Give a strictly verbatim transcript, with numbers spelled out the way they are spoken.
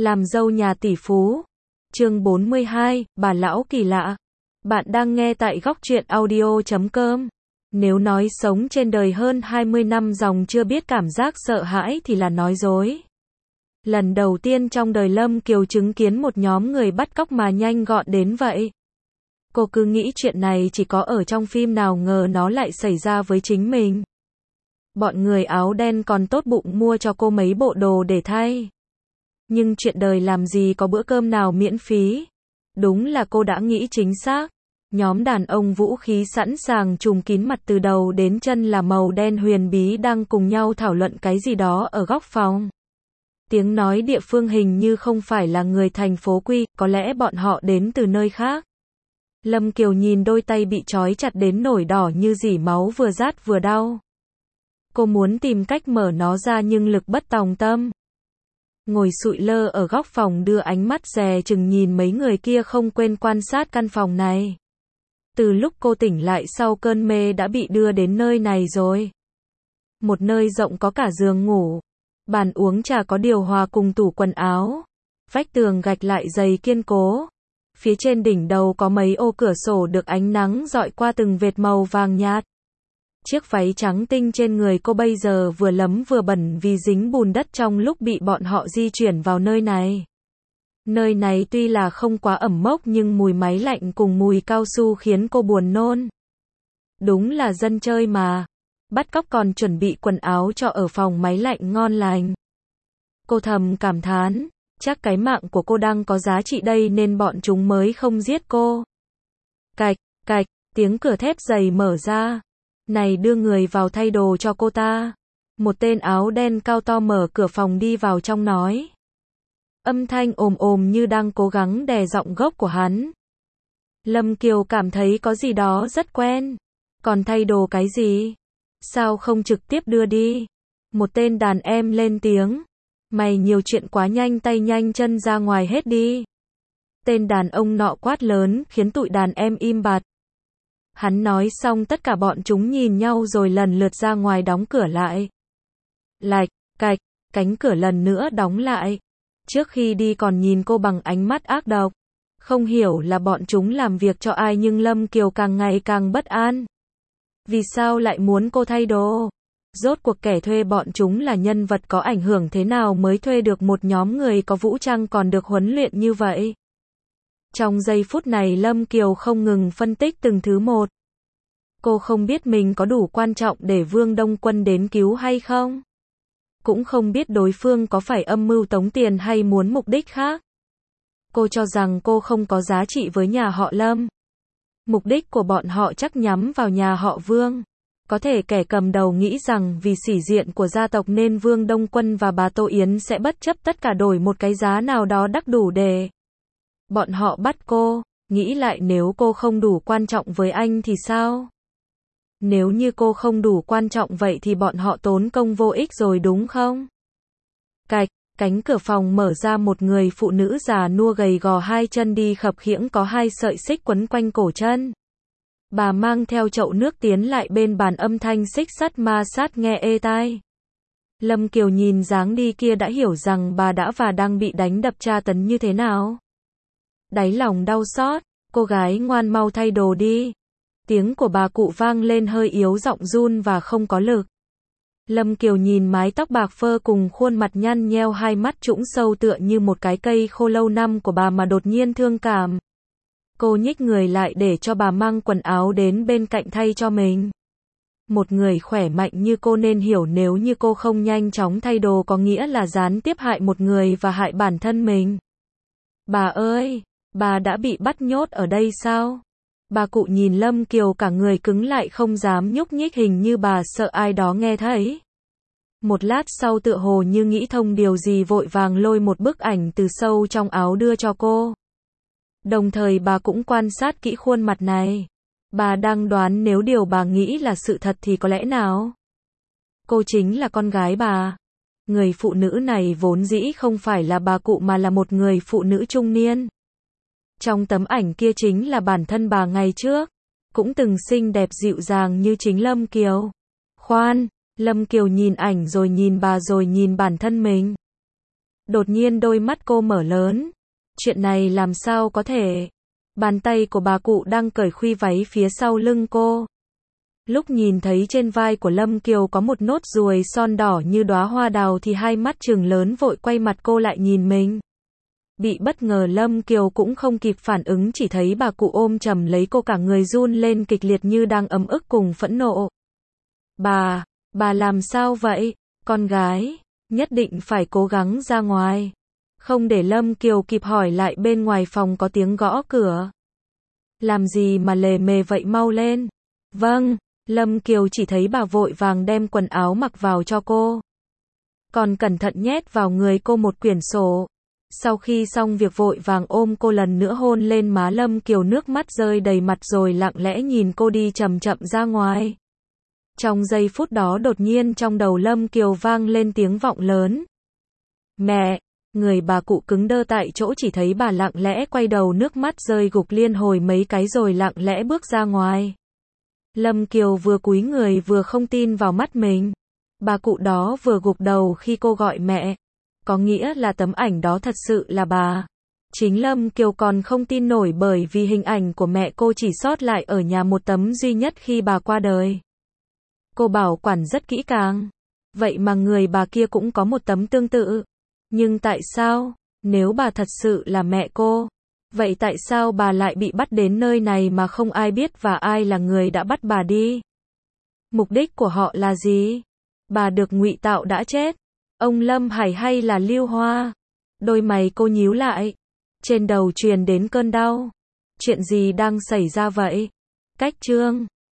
Làm dâu nhà tỷ phú. Chương bốn mươi hai, bà lão kỳ lạ. Bạn đang nghe tại góc truyện audio chấm com. Nếu nói sống trên đời hơn hai mươi năm dòng chưa biết cảm giác sợ hãi thì là nói dối. Lần đầu tiên trong đời Lâm Kiều chứng kiến một nhóm người bắt cóc mà nhanh gọn đến vậy. Cô cứ nghĩ chuyện này chỉ có ở trong phim, nào ngờ nó lại xảy ra với chính mình. Bọn người áo đen còn tốt bụng mua cho cô mấy bộ đồ để thay. Nhưng chuyện đời làm gì có bữa cơm nào miễn phí. Đúng là cô đã nghĩ chính xác. Nhóm đàn ông vũ khí sẵn sàng trùm kín mặt từ đầu đến chân là màu đen huyền bí đang cùng nhau thảo luận cái gì đó ở góc phòng. Tiếng nói địa phương hình như không phải là người thành phố Quy, có lẽ bọn họ đến từ nơi khác. Lâm Kiều nhìn đôi tay bị trói chặt đến nổi đỏ như rỉ máu, vừa rát vừa đau. Cô muốn tìm cách mở nó ra nhưng lực bất tòng tâm. Ngồi sụi lơ ở góc phòng đưa ánh mắt dè chừng nhìn mấy người kia, không quên quan sát căn phòng này. Từ lúc cô tỉnh lại sau cơn mê đã bị đưa đến nơi này rồi. Một nơi rộng có cả giường ngủ, bàn uống trà có điều hòa cùng tủ quần áo. Vách tường gạch lại dày kiên cố. Phía trên đỉnh đầu có mấy ô cửa sổ được ánh nắng dọi qua từng vệt màu vàng nhạt. Chiếc váy trắng tinh trên người cô bây giờ vừa lấm vừa bẩn vì dính bùn đất trong lúc bị bọn họ di chuyển vào nơi này. Nơi này tuy là không quá ẩm mốc nhưng mùi máy lạnh cùng mùi cao su khiến cô buồn nôn. Đúng là dân chơi mà. Bắt cóc còn chuẩn bị quần áo cho ở phòng máy lạnh ngon lành. Cô thầm cảm thán, chắc cái mạng của cô đang có giá trị đây nên bọn chúng mới không giết cô. Cạch, cạch, tiếng cửa thép dày mở ra. Này, đưa người vào thay đồ cho cô ta. Một tên áo đen cao to mở cửa phòng đi vào trong nói. Âm thanh ồm ồm như đang cố gắng đè giọng gốc của hắn. Lâm Kiều cảm thấy có gì đó rất quen. Còn thay đồ cái gì? Sao không trực tiếp đưa đi? Một tên đàn em lên tiếng. Mày nhiều chuyện quá, nhanh tay nhanh chân ra ngoài hết đi. Tên đàn ông nọ quát lớn khiến tụi đàn em im bặt. Hắn nói xong tất cả bọn chúng nhìn nhau rồi lần lượt ra ngoài đóng cửa lại. Lạch, cạch, cánh cửa lần nữa đóng lại. Trước khi đi còn nhìn cô bằng ánh mắt ác độc. Không hiểu là bọn chúng làm việc cho ai nhưng Lâm Kiều càng ngày càng bất an. Vì sao lại muốn cô thay đồ? Rốt cuộc kẻ thuê bọn chúng là nhân vật có ảnh hưởng thế nào mới thuê được một nhóm người có vũ trang còn được huấn luyện như vậy? Trong giây phút này Lâm Kiều không ngừng phân tích từng thứ một. Cô không biết mình có đủ quan trọng để Vương Đông Quân đến cứu hay không. Cũng không biết đối phương có phải âm mưu tống tiền hay muốn mục đích khác. Cô cho rằng cô không có giá trị với nhà họ Lâm. Mục đích của bọn họ chắc nhắm vào nhà họ Vương. Có thể kẻ cầm đầu nghĩ rằng vì sĩ diện của gia tộc nên Vương Đông Quân và bà Tô Yến sẽ bất chấp tất cả đổi một cái giá nào đó đắt đủ để bọn họ bắt cô. Nghĩ lại, nếu cô không đủ quan trọng với anh thì sao? Nếu như cô không đủ quan trọng vậy thì bọn họ tốn công vô ích rồi đúng không? Cạch, cánh cửa phòng mở ra, một người phụ nữ già nua gầy gò, hai chân đi khập khiễng, có hai sợi xích quấn quanh cổ chân. Bà mang theo chậu nước tiến lại bên bàn, âm thanh xích sắt ma sát nghe ê tai. Lâm Kiều nhìn dáng đi kia đã hiểu rằng bà đã và đang bị đánh đập tra tấn như thế nào. Đáy lòng đau xót, cô gái ngoan mau thay đồ đi. Tiếng của bà cụ vang lên hơi yếu, giọng run và không có lực. Lâm Kiều nhìn mái tóc bạc phơ cùng khuôn mặt nhăn nheo, hai mắt trũng sâu tựa như một cái cây khô lâu năm của bà mà đột nhiên thương cảm. Cô nhích người lại để cho bà mang quần áo đến bên cạnh thay cho mình. Một người khỏe mạnh như cô nên hiểu nếu như cô không nhanh chóng thay đồ có nghĩa là gián tiếp hại một người và hại bản thân mình. Bà ơi, bà đã bị bắt nhốt ở đây sao? Bà cụ nhìn Lâm Kiều cả người cứng lại, không dám nhúc nhích, hình như bà sợ ai đó nghe thấy. Một lát sau tựa hồ như nghĩ thông điều gì, vội vàng lôi một bức ảnh từ sâu trong áo đưa cho cô. Đồng thời bà cũng quan sát kỹ khuôn mặt này. Bà đang đoán nếu điều bà nghĩ là sự thật thì có lẽ nào? Cô chính là con gái bà. Người phụ nữ này vốn dĩ không phải là bà cụ mà là một người phụ nữ trung niên. Trong tấm ảnh kia chính là bản thân bà ngày trước. Cũng từng xinh đẹp dịu dàng như chính Lâm Kiều. Khoan, Lâm Kiều nhìn ảnh rồi nhìn bà rồi nhìn bản thân mình. Đột nhiên đôi mắt cô mở lớn. Chuyện này làm sao có thể? Bàn tay của bà cụ đang cởi khuy váy phía sau lưng cô. Lúc nhìn thấy trên vai của Lâm Kiều có một nốt ruồi son đỏ như đóa hoa đào thì hai mắt trừng lớn vội quay mặt cô lại nhìn mình. Bị bất ngờ Lâm Kiều cũng không kịp phản ứng, chỉ thấy bà cụ ôm chầm lấy cô, cả người run lên kịch liệt như đang ấm ức cùng phẫn nộ. Bà, bà làm sao vậy? Con gái, nhất định phải cố gắng ra ngoài. Không để Lâm Kiều kịp hỏi lại, bên ngoài phòng có tiếng gõ cửa. Làm gì mà lề mề vậy, mau lên. Vâng, Lâm Kiều chỉ thấy bà vội vàng đem quần áo mặc vào cho cô. Còn cẩn thận nhét vào người cô một quyển sổ. Sau khi xong việc vội vàng ôm cô lần nữa hôn lên má Lâm Kiều, nước mắt rơi đầy mặt rồi lặng lẽ nhìn cô đi chậm chậm ra ngoài. Trong giây phút đó đột nhiên trong đầu Lâm Kiều vang lên tiếng vọng lớn. Mẹ! Người bà cụ cứng đơ tại chỗ, chỉ thấy bà lặng lẽ quay đầu, nước mắt rơi gục liên hồi mấy cái rồi lặng lẽ bước ra ngoài. Lâm Kiều vừa cúi người vừa không tin vào mắt mình. Bà cụ đó vừa gục đầu khi cô gọi mẹ. Có nghĩa là tấm ảnh đó thật sự là bà. Chính Lâm Kiều còn không tin nổi, bởi vì hình ảnh của mẹ cô chỉ sót lại ở nhà một tấm duy nhất khi bà qua đời. Cô bảo quản rất kỹ càng. Vậy mà người bà kia cũng có một tấm tương tự. Nhưng tại sao, nếu bà thật sự là mẹ cô, vậy tại sao bà lại bị bắt đến nơi này mà không ai biết, và ai là người đã bắt bà đi? Mục đích của họ là gì? Bà được ngụy tạo đã chết. Ông Lâm Hải hay là Lưu Hoa? Đôi mày cô nhíu lại. Trên đầu truyền đến cơn đau. Chuyện gì đang xảy ra vậy? Cách chương